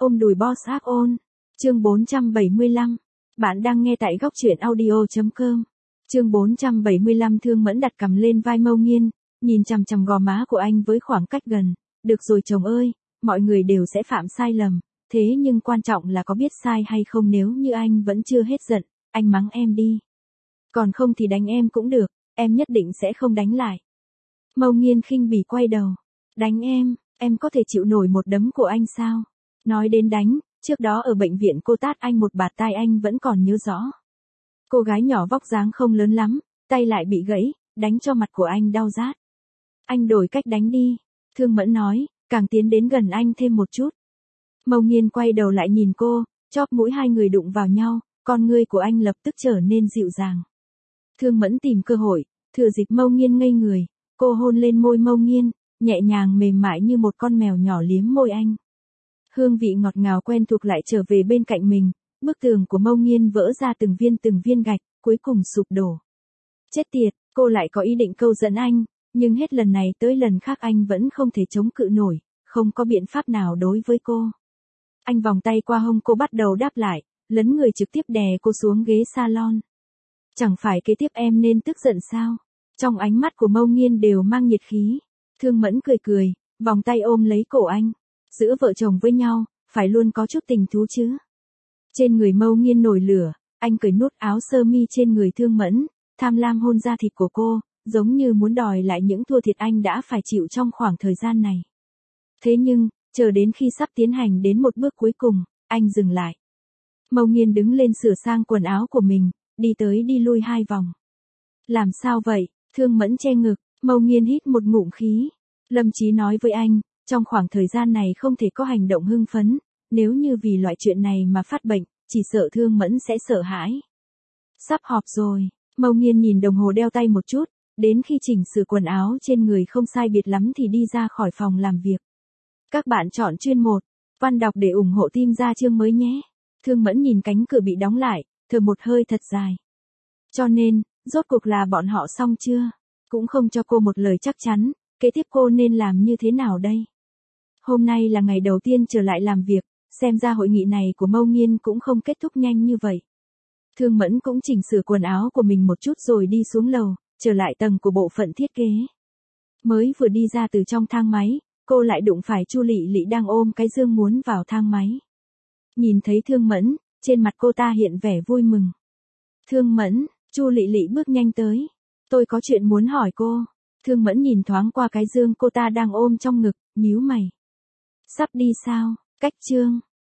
Ôm đùi boss áp ôn. Chương 475. Bạn đang nghe tại góc truyện audio.com. Chương 475. Thương Mẫn đặt cằm lên vai Mâu Nghiên, nhìn chằm chằm gò má của anh với khoảng cách gần. Được rồi chồng ơi, mọi người đều sẽ phạm sai lầm, thế nhưng quan trọng là có biết sai hay không. Nếu như anh vẫn chưa hết giận, anh mắng em đi. Còn không thì đánh em cũng được, em nhất định sẽ không đánh lại. Mâu Nghiên khinh bỉ quay đầu. Đánh em có thể chịu nổi một đấm của anh sao? Nói đến đánh, trước đó ở bệnh viện cô tát anh một bạt tai anh vẫn còn nhớ rõ. Cô gái nhỏ vóc dáng không lớn lắm, tay lại bị gãy, đánh cho mặt của anh đau rát. Anh đổi cách đánh đi, Thương Mẫn nói, càng tiến đến gần anh thêm một chút. Mâu Nghiên quay đầu lại nhìn cô, chóp mũi hai người đụng vào nhau, con ngươi của anh lập tức trở nên dịu dàng. Thương Mẫn tìm cơ hội, thừa dịp Mâu Nghiên ngây người, cô hôn lên môi Mâu Nghiên, nhẹ nhàng mềm mại như một con mèo nhỏ liếm môi anh. Hương vị ngọt ngào quen thuộc lại trở về bên cạnh mình, bức tường của Mâu Nghiên vỡ ra từng viên gạch, cuối cùng sụp đổ. Chết tiệt, cô lại có ý định câu dẫn anh, nhưng hết lần này tới lần khác anh vẫn không thể chống cự nổi, không có biện pháp nào đối với cô. Anh vòng tay qua hông cô bắt đầu đáp lại, lấn người trực tiếp đè cô xuống ghế salon. Chẳng phải kế tiếp em nên tức giận sao? Trong ánh mắt của Mâu Nghiên đều mang nhiệt khí. Thương Mẫn cười, vòng tay ôm lấy cổ anh. Giữa vợ chồng với nhau, phải luôn có chút tình thú chứ. Trên người Mâu Nghiên nổi lửa, anh cởi nút áo sơ mi trên người Thương Mẫn, tham lam hôn da thịt của cô, giống như muốn đòi lại những thua thiệt anh đã phải chịu trong khoảng thời gian này. Thế nhưng, chờ đến khi sắp tiến hành đến một bước cuối cùng, anh dừng lại. Mâu Nghiên đứng lên sửa sang quần áo của mình, đi tới đi lui 2 vòng. Làm sao vậy? Thương Mẫn che ngực, Mâu Nghiên hít một ngụm khí. Lâm Chí nói với anh, trong khoảng thời gian này không thể có hành động hưng phấn, nếu như vì loại chuyện này mà phát bệnh, chỉ sợ Thương Mẫn sẽ sợ hãi. Sắp họp rồi, Mâu Nghiên nhìn đồng hồ đeo tay một chút, đến khi chỉnh sửa quần áo trên người không sai biệt lắm thì đi ra khỏi phòng làm việc. Các bạn chọn chuyên 1, văn đọc để ủng hộ team ra chương mới nhé. Thương Mẫn nhìn cánh cửa bị đóng lại, thở một hơi thật dài. Cho nên, rốt cuộc là bọn họ xong chưa? Cũng không cho cô một lời chắc chắn, kế tiếp cô nên làm như thế nào đây? Hôm nay là ngày đầu tiên trở lại làm việc, xem ra hội nghị này của Mâu Nghiên cũng không kết thúc nhanh như vậy. Thương Mẫn cũng chỉnh sửa quần áo của mình một chút rồi đi xuống lầu, trở lại tầng của bộ phận thiết kế. Mới vừa đi ra từ trong thang máy, cô lại đụng phải Chu Lị Lị đang ôm cái dương muốn vào thang máy. Nhìn thấy Thương Mẫn, trên mặt cô ta hiện vẻ vui mừng. Thương Mẫn, Chu Lị Lị bước nhanh tới. Tôi có chuyện muốn hỏi cô. Thương Mẫn nhìn thoáng qua cái dương cô ta đang ôm trong ngực, nhíu mày. Sắp đi sao? Cách chương.